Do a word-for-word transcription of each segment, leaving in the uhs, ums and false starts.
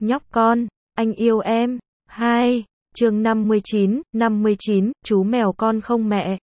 Nhóc con, anh yêu em. hai. Chương năm mươi chín, năm mươi chín, chú mèo con không mẹ.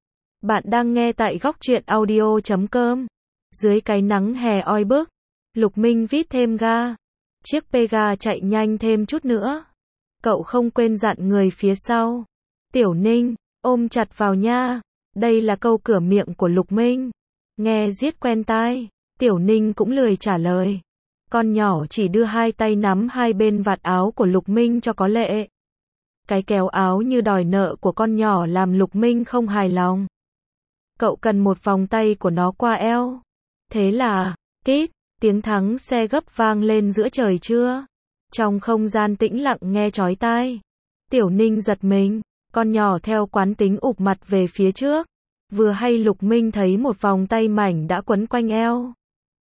Bạn đang nghe tại góc truyện audio chấm com. Dưới cái nắng hè oi bức, Lục Minh vít thêm ga. Chiếc Pega chạy nhanh thêm chút nữa. Cậu không quên dặn người phía sau. Tiểu Ninh, ôm chặt vào nha. Đây là câu cửa miệng của Lục Minh. Nghe giết quen tai. Tiểu Ninh cũng lười trả lời. Con nhỏ chỉ đưa hai tay nắm hai bên vạt áo của Lục Minh cho có lệ. Cái kéo áo như đòi nợ của con nhỏ làm Lục Minh không hài lòng. Cậu cần một vòng tay của nó qua eo. Thế là, tít, tiếng thắng xe gấp vang lên giữa trời trưa. Trong không gian tĩnh lặng nghe chói tai. Tiểu Ninh giật mình, con nhỏ theo quán tính ụp mặt về phía trước. Vừa hay Lục Minh thấy một vòng tay mảnh đã quấn quanh eo.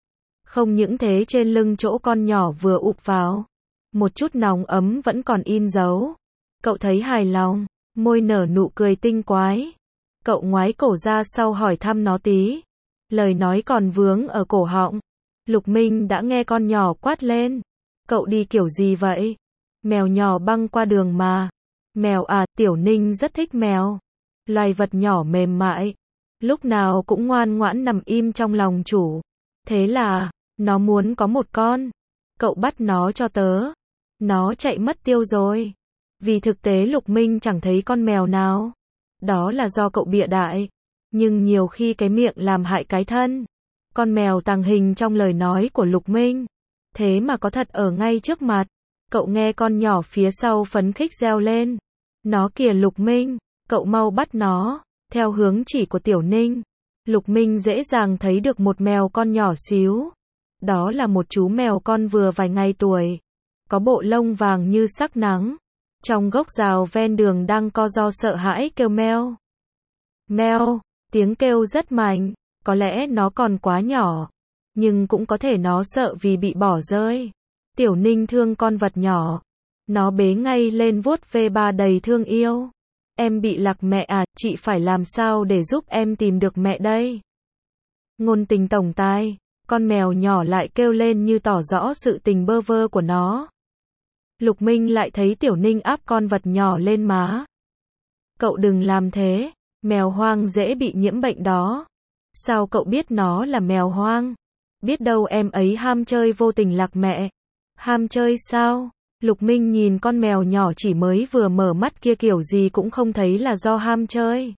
Không những thế, trên lưng chỗ con nhỏ vừa ụp vào, một chút nóng ấm vẫn còn in dấu. Cậu thấy hài lòng, môi nở nụ cười tinh quái. Cậu ngoái cổ ra sau hỏi thăm nó tí. Lời nói còn vướng ở cổ họng. Lục Minh đã nghe con nhỏ quát lên. Cậu đi kiểu gì vậy? Mèo nhỏ băng qua đường mà. Mèo à? Tiểu Ninh rất thích mèo. Loài vật nhỏ mềm mại, lúc nào cũng ngoan ngoãn nằm im trong lòng chủ. Thế là, nó muốn có một con. Cậu bắt nó cho tớ. Nó chạy mất tiêu rồi. Vì thực tế Lục Minh chẳng thấy con mèo nào. Đó là do cậu bịa đại. Nhưng nhiều khi cái miệng làm hại cái thân. Con mèo tàng hình trong lời nói của Lục Minh. Thế mà có thật ở ngay trước mặt. Cậu nghe con nhỏ phía sau phấn khích reo lên. Nó kìa Lục Minh, cậu mau bắt nó. Theo hướng chỉ của Tiểu Ninh, Lục Minh dễ dàng thấy được một mèo con nhỏ xíu. Đó là một chú mèo con vừa vài ngày tuổi. Có bộ lông vàng như sắc nắng. Trong gốc rào ven đường đang co ro sợ hãi kêu meo. Meo, tiếng kêu rất mạnh. Có lẽ nó còn quá nhỏ. Nhưng cũng có thể nó sợ vì bị bỏ rơi. Tiểu Ninh thương con vật nhỏ. Nó bế ngay lên vuốt ve ba đầy thương yêu. Em bị lạc mẹ à, chị phải làm sao để giúp em tìm được mẹ đây? Ngôn tình tổng tai, con mèo nhỏ lại kêu lên như tỏ rõ sự tình bơ vơ của nó. Lục Minh lại thấy Tiểu Ninh áp con vật nhỏ lên má. Cậu đừng làm thế, mèo hoang dễ bị nhiễm bệnh đó. Sao cậu biết nó là mèo hoang? Biết đâu em ấy ham chơi vô tình lạc mẹ. Ham chơi sao? Lục Minh nhìn con mèo nhỏ chỉ mới vừa mở mắt kia kiểu gì cũng không thấy là do ham chơi.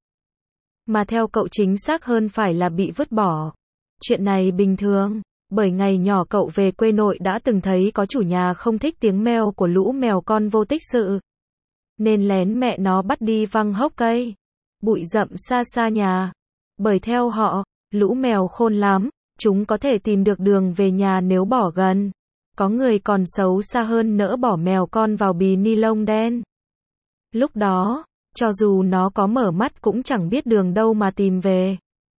Mà theo cậu chính xác hơn phải là bị vứt bỏ. Chuyện này bình thường, bởi ngày nhỏ cậu về quê nội đã từng thấy có chủ nhà không thích tiếng meo của lũ mèo con vô tích sự. Nên lén mẹ nó bắt đi văng hốc cây, bụi rậm xa xa nhà. Bởi theo họ, lũ mèo khôn lắm, chúng có thể tìm được đường về nhà nếu bỏ gần. Có người còn xấu xa hơn nỡ bỏ mèo con vào bì ni lông đen. Lúc đó, cho dù nó có mở mắt cũng chẳng biết đường đâu mà tìm về.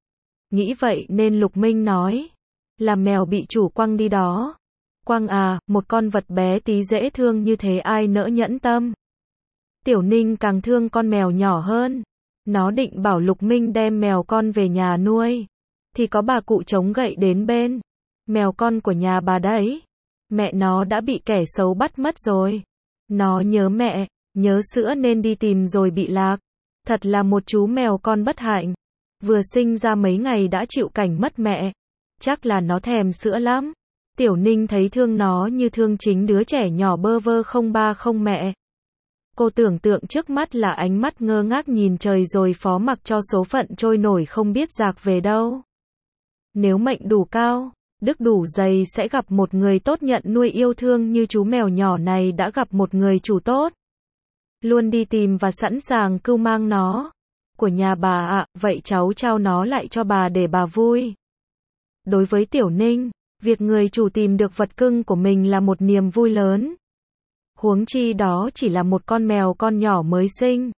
Nghĩ vậy nên Lục Minh nói, là mèo bị chủ quăng đi đó. Quăng à, một con vật bé tí dễ thương như thế ai nỡ nhẫn tâm. Tiểu Ninh càng thương con mèo nhỏ hơn. Nó định bảo Lục Minh đem mèo con về nhà nuôi. Thì có bà cụ chống gậy đến bên. Mèo con của nhà bà đấy. Mẹ nó đã bị kẻ xấu bắt mất rồi. Nó nhớ mẹ, nhớ sữa nên đi tìm rồi bị lạc. Thật là một chú mèo con bất hạnh. Vừa sinh ra mấy ngày đã chịu cảnh mất mẹ. Chắc là nó thèm sữa lắm. Tiểu Ninh thấy thương nó như thương chính đứa trẻ nhỏ bơ vơ không ba không mẹ. Cô tưởng tượng trước mắt là ánh mắt ngơ ngác nhìn trời rồi phó mặc cho số phận trôi nổi không biết dạc về đâu. Nếu mệnh đủ cao, đức đủ dày sẽ gặp một người tốt nhận nuôi yêu thương như chú mèo nhỏ này đã gặp một người chủ tốt. Luôn đi tìm và sẵn sàng cưu mang nó. Của nhà bà ạ, à, vậy cháu trao nó lại cho bà để bà vui. Đối với Tiểu Ninh, việc người chủ tìm được vật cưng của mình là một niềm vui lớn. Huống chi đó chỉ là một con mèo con nhỏ mới sinh.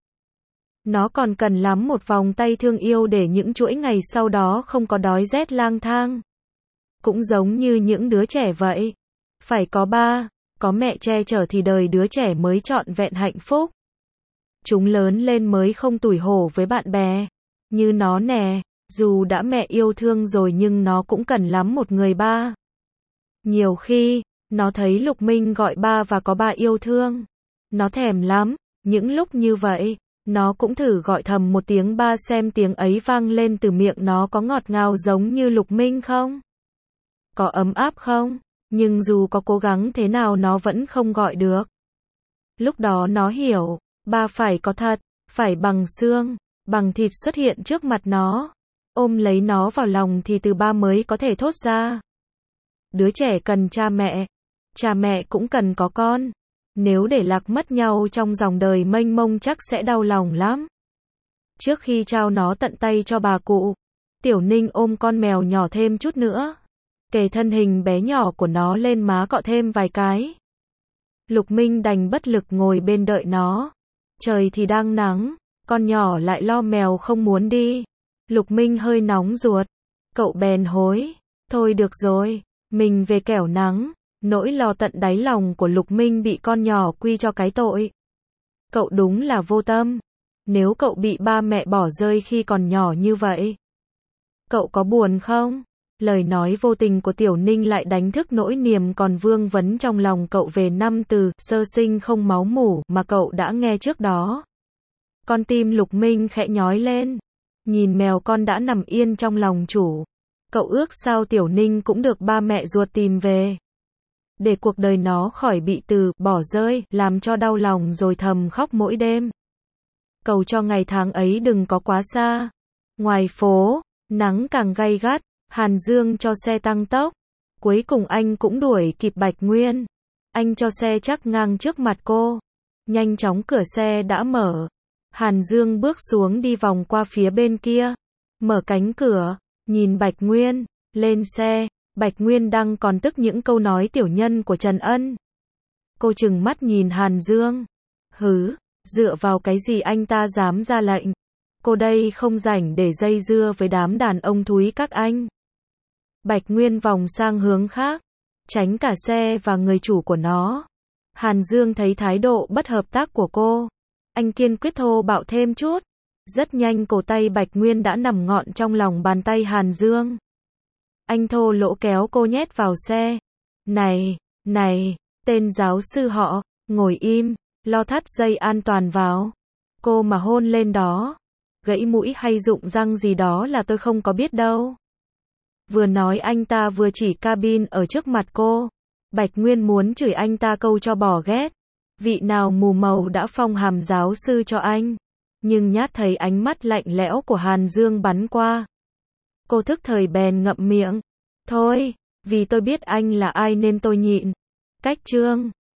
Nó còn cần lắm một vòng tay thương yêu để những chuỗi ngày sau đó không có đói rét lang thang. Cũng giống như những đứa trẻ vậy. Phải có ba, có mẹ che chở thì đời đứa trẻ mới trọn vẹn hạnh phúc. Chúng lớn lên mới không tủi hổ với bạn bè. Như nó nè, dù đã mẹ yêu thương rồi nhưng nó cũng cần lắm một người ba. Nhiều khi, Nó thấy Lục Minh gọi ba và có ba yêu thương. Nó thèm lắm, những lúc như vậy, nó cũng thử gọi thầm một tiếng ba xem tiếng ấy vang lên từ miệng nó có ngọt ngào giống như Lục Minh không? Có ấm áp không? Nhưng dù có cố gắng thế nào nó vẫn không gọi được. Lúc đó nó hiểu, ba phải có thật, phải bằng xương, bằng thịt xuất hiện trước mặt nó. Ôm lấy nó vào lòng thì từ ba mới có thể thốt ra. Đứa trẻ cần cha mẹ, cha mẹ cũng cần có con. Nếu để lạc mất nhau trong dòng đời mênh mông chắc sẽ đau lòng lắm. Trước khi trao nó tận tay cho bà cụ, Tiểu Ninh ôm con mèo nhỏ thêm chút nữa. Kề thân hình bé nhỏ của nó lên má cọ thêm vài cái. Lục Minh đành bất lực ngồi bên đợi nó. Trời thì đang nắng, con nhỏ lại lo mèo không muốn đi. Lục Minh hơi nóng ruột. Cậu bèn hối. Thôi được rồi, mình về kẻo nắng. Nỗi lo tận đáy lòng của Lục Minh bị con nhỏ quy cho cái tội. Cậu đúng là vô tâm. Nếu cậu bị ba mẹ bỏ rơi khi còn nhỏ như vậy, cậu có buồn không? Lời nói vô tình của Tiểu Ninh lại đánh thức nỗi niềm còn vương vấn trong lòng cậu về năm từ sơ sinh không máu mủ mà cậu đã nghe trước đó. Con tim Lục Minh khẽ nhói lên. Nhìn mèo con đã nằm yên trong lòng chủ. Cậu ước sao Tiểu Ninh cũng được ba mẹ ruột tìm về. Để cuộc đời nó khỏi bị từ bỏ rơi, làm cho đau lòng rồi thầm khóc mỗi đêm. Cầu cho ngày tháng ấy đừng có quá xa. Ngoài phố, nắng càng gay gắt, Hàn Dương cho xe tăng tốc. Cuối cùng anh cũng đuổi kịp Bạch Nguyên. Anh cho xe chắc ngang trước mặt cô. Nhanh chóng cửa xe đã mở. Hàn Dương bước xuống đi vòng qua phía bên kia. Mở cánh cửa, nhìn Bạch Nguyên, lên xe. Bạch Nguyên đang còn tức những câu nói tiểu nhân của Trần Ân. Cô trừng mắt nhìn Hàn Dương. Hứ, dựa vào cái gì anh ta dám ra lệnh? Cô đây không rảnh để dây dưa với đám đàn ông thúi các anh. Bạch Nguyên vòng sang hướng khác, tránh cả xe và người chủ của nó. Hàn Dương thấy thái độ bất hợp tác của cô. Anh kiên quyết thô bạo thêm chút. Rất nhanh cổ tay Bạch Nguyên đã nằm ngọn trong lòng bàn tay Hàn Dương. Anh thô lỗ kéo cô nhét vào xe. Này, này, tên giáo sư họ, ngồi im, lo thắt dây an toàn vào. Cô mà hôn lên đó, gãy mũi hay rụng răng gì đó là tôi không có biết đâu. Vừa nói anh ta vừa chỉ cabin ở trước mặt cô. Bạch Nguyên muốn chửi anh ta câu cho bỏ ghét. Vị nào mù màu đã phong hàm giáo sư cho anh. Nhưng nhát thấy ánh mắt lạnh lẽo của Hàn Dương bắn qua. Cô thức thời bèn ngậm miệng. Thôi, vì tôi biết anh là ai nên tôi nhịn. Cách chương